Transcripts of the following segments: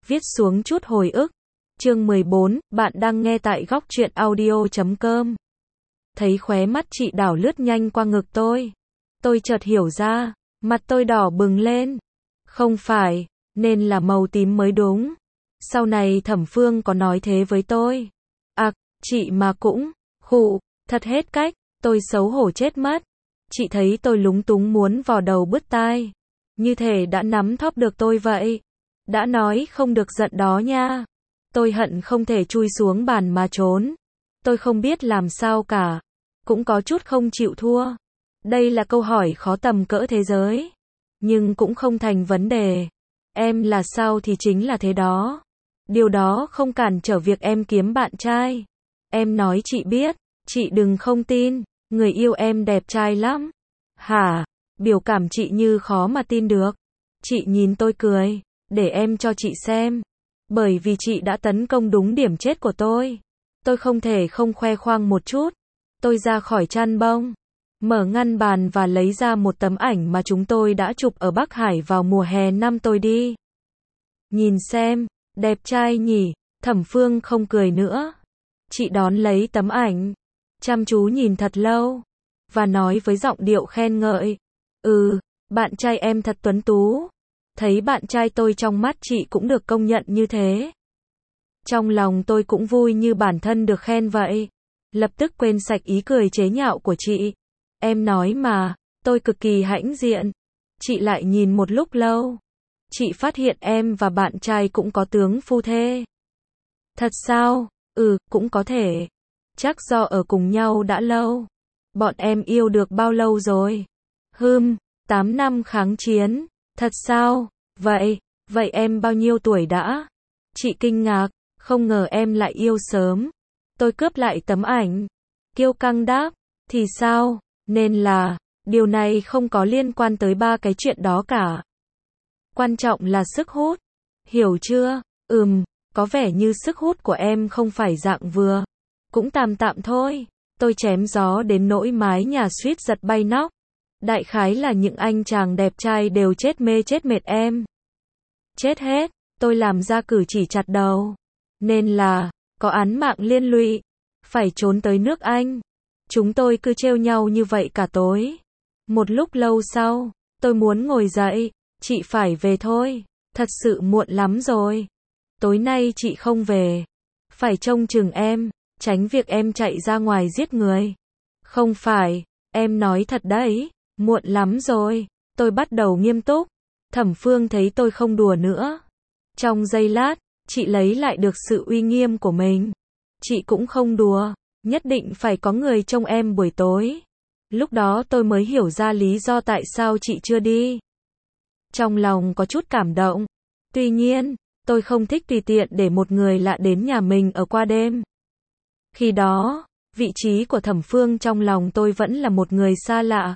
viết xuống chút hồi ức. Chương 14, bạn đang nghe tại góc truyện audio.com. Thấy khóe mắt chị đảo lướt nhanh qua ngực tôi. Tôi chợt hiểu ra, mặt tôi đỏ bừng lên. Không phải, nên là màu tím mới đúng. Sau này Thẩm Phương có nói thế với tôi. Chị mà cũng, khụ, thật hết cách, tôi xấu hổ chết mất. Chị thấy tôi lúng túng muốn vò đầu bứt tai. Như thể đã nắm thóp được tôi vậy. Đã nói không được giận đó nha. Tôi hận không thể chui xuống bàn mà trốn. Tôi không biết làm sao cả. Cũng có chút không chịu thua. Đây là câu hỏi khó tầm cỡ thế giới. Nhưng cũng không thành vấn đề. Em là sao thì chính là thế đó. Điều đó không cản trở việc em kiếm bạn trai. Em nói chị biết, chị đừng không tin, người yêu em đẹp trai lắm. Hả? Biểu cảm chị như khó mà tin được. Chị nhìn tôi cười, để em cho chị xem. Bởi vì chị đã tấn công đúng điểm chết của tôi. Tôi không thể không khoe khoang một chút. Tôi ra khỏi chăn bông, mở ngăn bàn và lấy ra một tấm ảnh mà chúng tôi đã chụp ở Bắc Hải vào mùa hè năm tôi đi. Nhìn xem, đẹp trai nhỉ? Thẩm Phương không cười nữa. Chị đón lấy tấm ảnh, chăm chú nhìn thật lâu, và nói với giọng điệu khen ngợi. Bạn trai em thật tuấn tú. Thấy bạn trai tôi trong mắt chị cũng được công nhận như thế. Trong lòng tôi cũng vui như bản thân được khen vậy. Lập tức quên sạch ý cười chế nhạo của chị. Em nói mà, tôi cực kỳ hãnh diện. Chị lại nhìn một lúc lâu. Chị phát hiện em và bạn trai cũng có tướng phu thê. Thật sao? Cũng có thể. Chắc do ở cùng nhau đã lâu. Bọn em yêu được bao lâu rồi? 8 năm kháng chiến. Thật sao? Vậy em bao nhiêu tuổi đã? Chị kinh ngạc, không ngờ em lại yêu sớm. Tôi cướp lại tấm ảnh. Kiêu căng đáp, thì sao? Nên là, điều này không có liên quan tới ba cái chuyện đó cả. Quan trọng là sức hút. Hiểu chưa? Có vẻ như sức hút của em không phải dạng vừa. Cũng tạm tạm thôi. Tôi chém gió đến nỗi mái nhà suýt giật bay nóc. Đại khái là những anh chàng đẹp trai đều chết mê chết mệt em. Chết hết, tôi làm ra cử chỉ chặt đầu. Nên là, có án mạng liên lụy. Phải trốn tới nước Anh. Chúng tôi cứ trêu nhau như vậy cả tối. Một lúc lâu sau, tôi muốn ngồi dậy. Chị phải về thôi. Thật sự muộn lắm rồi. Tối nay chị không về. Phải trông chừng em, tránh việc em chạy ra ngoài giết người. Không phải, em nói thật đấy, muộn lắm rồi. Tôi bắt đầu nghiêm túc. Thẩm Phương thấy tôi không đùa nữa. Trong giây lát, chị lấy lại được sự uy nghiêm của mình. Chị cũng không đùa, nhất định phải có người trông em buổi tối. Lúc đó tôi mới hiểu ra lý do tại sao chị chưa đi. Trong lòng có chút cảm động. Tuy nhiên, tôi không thích tùy tiện để một người lạ đến nhà mình ở qua đêm. Khi đó, vị trí của Thẩm Phương trong lòng tôi vẫn là một người xa lạ.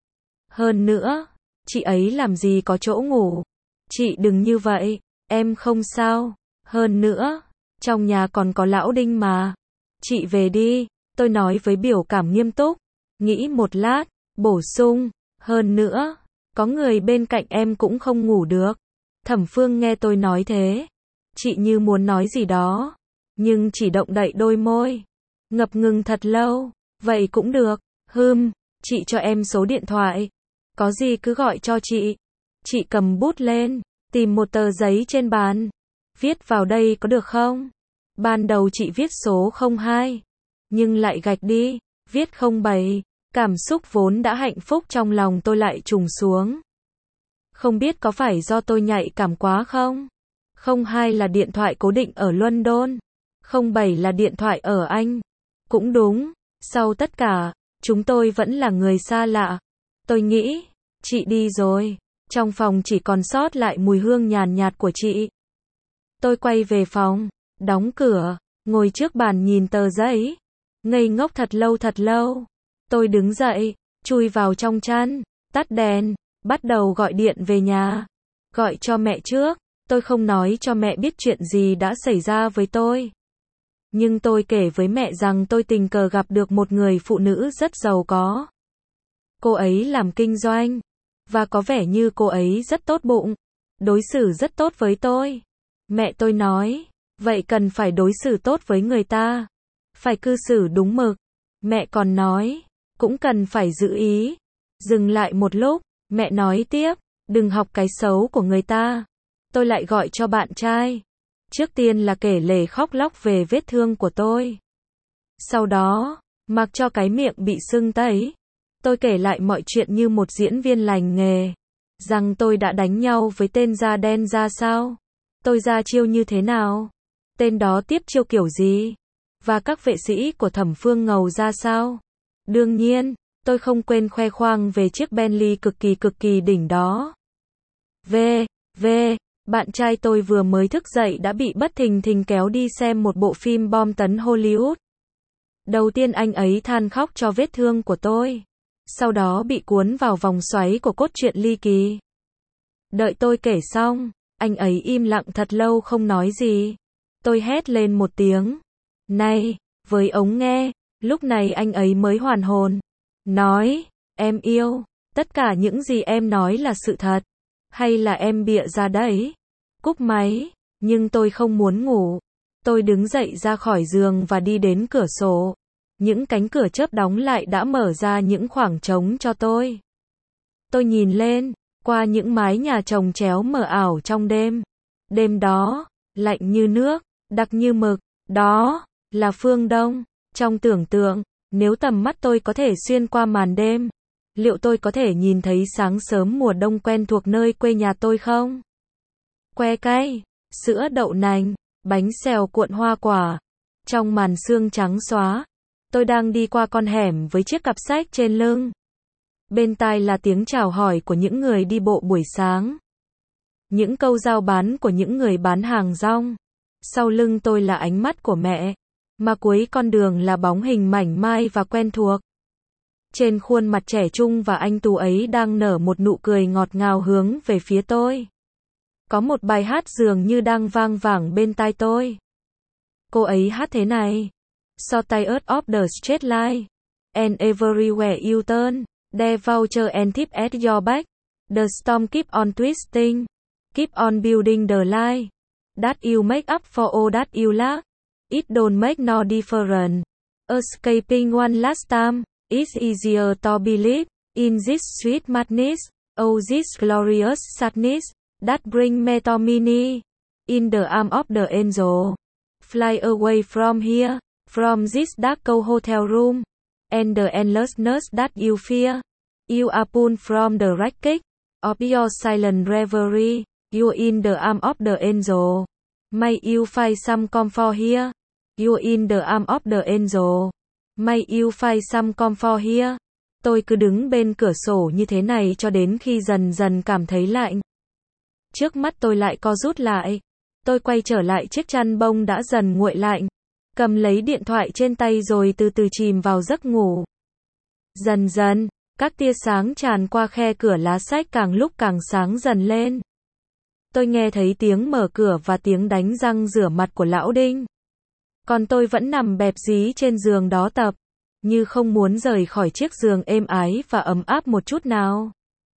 Hơn nữa, chị ấy làm gì có chỗ ngủ. Chị đừng như vậy, em không sao. Hơn nữa, trong nhà còn có lão Đinh mà. Chị về đi, tôi nói với biểu cảm nghiêm túc. Nghĩ một lát, bổ sung. Hơn nữa, có người bên cạnh em cũng không ngủ được. Thẩm Phương nghe tôi nói thế. Chị như muốn nói gì đó. Nhưng chỉ động đậy đôi môi. Ngập ngừng thật lâu. Vậy cũng được. Chị cho em số điện thoại. Có gì cứ gọi cho chị. Chị cầm bút lên. Tìm một tờ giấy trên bàn. Viết vào đây có được không? Ban đầu chị viết số 02. Nhưng lại gạch đi. Viết 07. Cảm xúc vốn đã hạnh phúc trong lòng tôi lại trùng xuống. Không biết có phải do tôi nhạy cảm quá không? 02 là điện thoại cố định ở London. 07 là điện thoại ở Anh. Cũng đúng, sau tất cả, chúng tôi vẫn là người xa lạ. Tôi nghĩ, chị đi rồi. Trong phòng chỉ còn sót lại mùi hương nhàn nhạt của chị. Tôi quay về phòng, đóng cửa, ngồi trước bàn nhìn tờ giấy. Ngây ngốc thật lâu. Tôi đứng dậy, chui vào trong chăn, tắt đèn, bắt đầu gọi điện về nhà. Gọi cho mẹ trước, tôi không nói cho mẹ biết chuyện gì đã xảy ra với tôi. Nhưng tôi kể với mẹ rằng tôi tình cờ gặp được một người phụ nữ rất giàu có. Cô ấy làm kinh doanh, và có vẻ như cô ấy rất tốt bụng, đối xử rất tốt với tôi. Mẹ tôi nói, vậy cần phải đối xử tốt với người ta. Phải cư xử đúng mực. Mẹ còn nói, cũng cần phải giữ ý. Dừng lại một lúc, mẹ nói tiếp, đừng học cái xấu của người ta. Tôi lại gọi cho bạn trai. Trước tiên là kể lể khóc lóc về vết thương của tôi. Sau đó, mặc cho cái miệng bị sưng tấy. Tôi kể lại mọi chuyện như một diễn viên lành nghề. Rằng tôi đã đánh nhau với tên da đen ra sao. Tôi ra chiêu như thế nào. Tên đó tiếp chiêu kiểu gì. Và các vệ sĩ của Thẩm Phương Ngầu ra sao. Đương nhiên, tôi không quên khoe khoang về chiếc Bentley cực kỳ đỉnh đó. Bạn trai tôi vừa mới thức dậy đã bị bất thình thình kéo đi xem một bộ phim bom tấn Hollywood. Đầu tiên anh ấy than khóc cho vết thương của tôi. Sau đó bị cuốn vào vòng xoáy của cốt truyện ly kỳ. Đợi tôi kể xong, anh ấy im lặng thật lâu không nói gì. Tôi hét lên một tiếng. Này, với ống nghe, lúc này anh ấy mới hoàn hồn. Nói, em yêu, tất cả những gì em nói là sự thật. Hay là em bịa ra đấy? Cúp máy, nhưng tôi không muốn ngủ. Tôi đứng dậy ra khỏi giường và đi đến cửa sổ. Những cánh cửa chớp đóng lại đã mở ra những khoảng trống cho tôi. Tôi nhìn lên, qua những mái nhà chồng chéo mờ ảo trong đêm. Đêm đó, lạnh như nước, đặc như mực, đó là phương Đông. Trong tưởng tượng, nếu tầm mắt tôi có thể xuyên qua màn đêm, liệu tôi có thể nhìn thấy sáng sớm mùa đông quen thuộc nơi quê nhà tôi không? Que cay, sữa đậu nành, bánh xèo cuộn hoa quả. Trong màn sương trắng xóa, tôi đang đi qua con hẻm với chiếc cặp sách trên lưng. Bên tai là tiếng chào hỏi của những người đi bộ buổi sáng. Những câu giao bán của những người bán hàng rong. Sau lưng tôi là ánh mắt của mẹ, mà cuối con đường là bóng hình mảnh mai và quen thuộc. Trên khuôn mặt trẻ trung và anh tú ấy đang nở một nụ cười ngọt ngào hướng về phía tôi. Có một bài hát dường như đang vang vẳng bên tai tôi. Cô ấy hát thế này. So tired of the straight line. And everywhere you turn. The voucher and tip at your back. The storm keep on twisting. Keep on building the lie. That you make up for all that you lack. It don't make no difference. Escaping one last time. It's easier to believe in this sweet madness. Oh, this glorious sadness. That bring me to many. In the arm of the angel. Fly away from here. From this dark cold hotel room. And the endlessness that you fear. You are pulled from the wreckage of your silent reverie. You're in the arm of the angel. May you find some comfort here. You're in the arm of the angel. May you find some comfort here. Tôi cứ đứng bên cửa sổ như thế này cho đến khi dần dần cảm thấy lạnh. Trước mắt tôi lại co rút lại. Tôi quay trở lại chiếc chăn bông đã dần nguội lạnh. Cầm lấy điện thoại trên tay rồi từ từ chìm vào giấc ngủ. Dần dần, các tia sáng tràn qua khe cửa lá sách càng lúc càng sáng dần lên. Tôi nghe thấy tiếng mở cửa và tiếng đánh răng rửa mặt của lão Đinh. Còn tôi vẫn nằm bẹp dí trên giường đó tập, như không muốn rời khỏi chiếc giường êm ái và ấm áp một chút nào.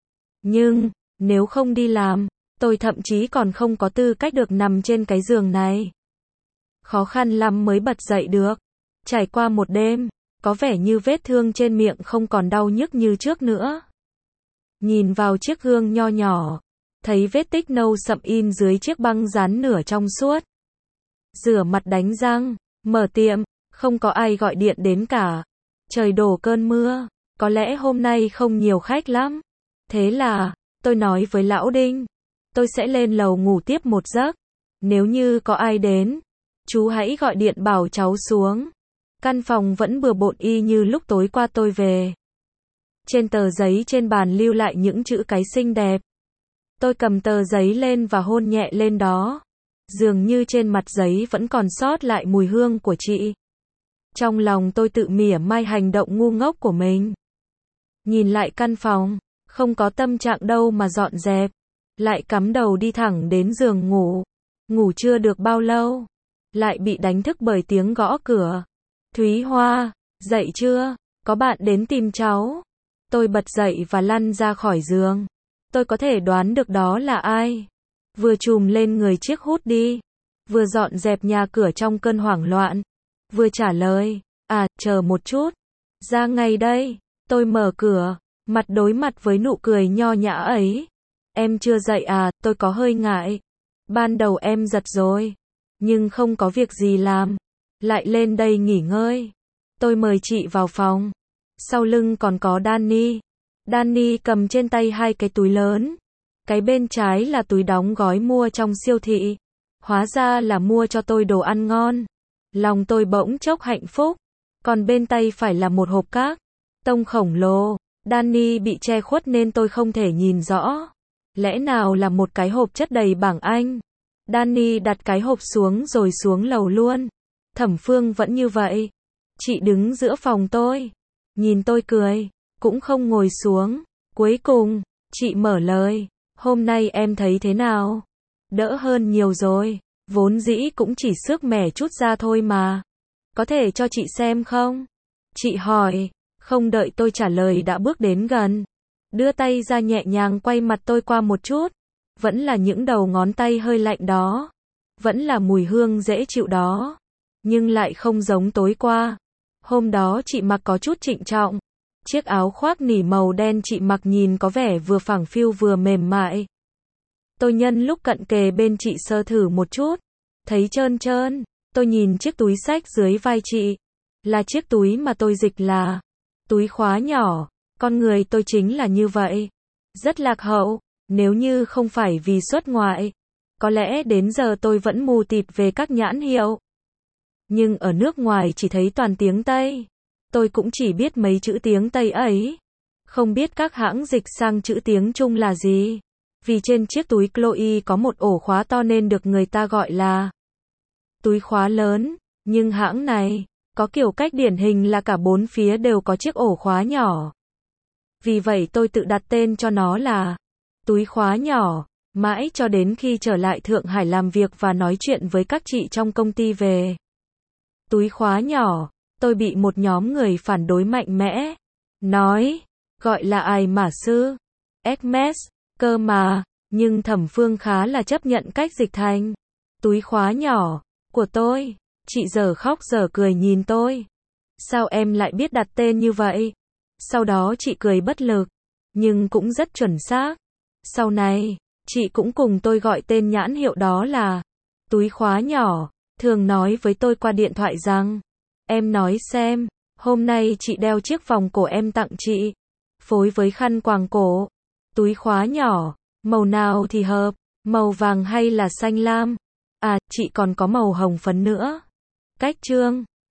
Nhưng, nếu không đi làm, tôi thậm chí còn không có tư cách được nằm trên cái giường này. Khó khăn lắm mới bật dậy được. Trải qua một đêm, có vẻ như vết thương trên miệng không còn đau nhức như trước nữa. Nhìn vào chiếc gương nho nhỏ, thấy vết tích nâu sậm in dưới chiếc băng dán nửa trong suốt. Rửa mặt đánh răng, mở tiệm, không có ai gọi điện đến cả. Trời đổ cơn mưa, có lẽ hôm nay không nhiều khách lắm. Thế là, tôi nói với lão Đinh, tôi sẽ lên lầu ngủ tiếp một giấc. Nếu như có ai đến, chú hãy gọi điện bảo cháu xuống. Căn phòng vẫn bừa bộn y như lúc tối qua tôi về. Trên tờ giấy trên bàn lưu lại những chữ cái xinh đẹp. Tôi cầm tờ giấy lên và hôn nhẹ lên đó. Dường như trên mặt giấy vẫn còn sót lại mùi hương của chị. Trong lòng tôi tự mỉa mai hành động ngu ngốc của mình. Nhìn lại căn phòng, không có tâm trạng đâu mà dọn dẹp. Lại cắm đầu đi thẳng đến giường ngủ. Ngủ chưa được bao lâu, lại bị đánh thức bởi tiếng gõ cửa. Thúy Hoa, dậy chưa? Có bạn đến tìm cháu. Tôi bật dậy và lăn ra khỏi giường. Tôi có thể đoán được đó là ai. vừa chùm lên người chiếc hút đi, vừa dọn dẹp nhà cửa trong cơn hoảng loạn, vừa trả lời, chờ một chút, ra ngay đây. Tôi mở cửa, mặt đối mặt với nụ cười nho nhã ấy. Em chưa dậy à, tôi có hơi ngại. Ban đầu em giật rồi, nhưng không có việc gì làm, lại lên đây nghỉ ngơi. Tôi mời chị vào phòng. Sau lưng còn có Danny. Danny cầm trên tay hai cái túi lớn. Cái bên trái là túi đóng gói mua trong siêu thị. Hóa ra là mua cho tôi đồ ăn ngon. Lòng tôi bỗng chốc hạnh phúc. Còn bên tay phải là một hộp các tông khổng lồ. Danny bị che khuất nên tôi không thể nhìn rõ. Lẽ nào là một cái hộp chất đầy bảng Anh? Danny đặt cái hộp xuống rồi xuống lầu luôn. Thẩm Phương vẫn như vậy. Chị đứng giữa phòng tôi, nhìn tôi cười, cũng không ngồi xuống. Cuối cùng, chị mở lời, hôm nay em thấy thế nào? Đỡ hơn nhiều rồi, vốn dĩ cũng chỉ xước mẻ chút ra thôi mà. Có thể cho chị xem không? Chị hỏi, không đợi tôi trả lời đã bước đến gần. Đưa tay ra nhẹ nhàng quay mặt tôi qua một chút. Vẫn là những đầu ngón tay hơi lạnh đó. Vẫn là mùi hương dễ chịu đó. Nhưng lại không giống tối qua. Hôm đó chị mặc có chút trịnh trọng. Chiếc áo khoác nỉ màu đen chị mặc nhìn có vẻ vừa phẳng phiu vừa mềm mại. Tôi nhân lúc cận kề bên chị sơ thử một chút. Thấy trơn trơn. Tôi nhìn chiếc túi xách dưới vai chị. Là chiếc túi mà tôi dịch là túi khóa nhỏ. Con người tôi chính là như vậy. Rất lạc hậu. Nếu như không phải vì xuất ngoại, có lẽ đến giờ tôi vẫn mù tịt về các nhãn hiệu. Nhưng ở nước ngoài chỉ thấy toàn tiếng Tây. Tôi cũng chỉ biết mấy chữ tiếng Tây ấy. Không biết các hãng dịch sang chữ tiếng Trung là gì. Vì trên chiếc túi Chloe có một ổ khóa to nên được người ta gọi là túi khóa lớn. Nhưng hãng này có kiểu cách điển hình là cả bốn phía đều có chiếc ổ khóa nhỏ. Vì vậy tôi tự đặt tên cho nó là túi khóa nhỏ. Mãi cho đến khi trở lại Thượng Hải làm việc và nói chuyện với các chị trong công ty về túi khóa nhỏ, tôi bị một nhóm người phản đối mạnh mẽ. Nói, gọi là ai mà sư? Hermes, cơ mà. Nhưng Thẩm Phương khá là chấp nhận cách dịch thành túi khóa nhỏ của tôi. Chị giờ khóc giờ cười nhìn tôi. Sao em lại biết đặt tên như vậy? Sau đó chị cười bất lực, nhưng cũng rất chuẩn xác. Sau này, chị cũng cùng tôi gọi tên nhãn hiệu đó là túi khóa nhỏ. Thường nói với tôi qua điện thoại rằng, em nói xem, hôm nay chị đeo chiếc vòng cổ em tặng chị, phối với khăn quàng cổ, túi khóa nhỏ, màu nào thì hợp, màu vàng hay là xanh lam? À, chị còn có màu hồng phấn nữa. Cách trương.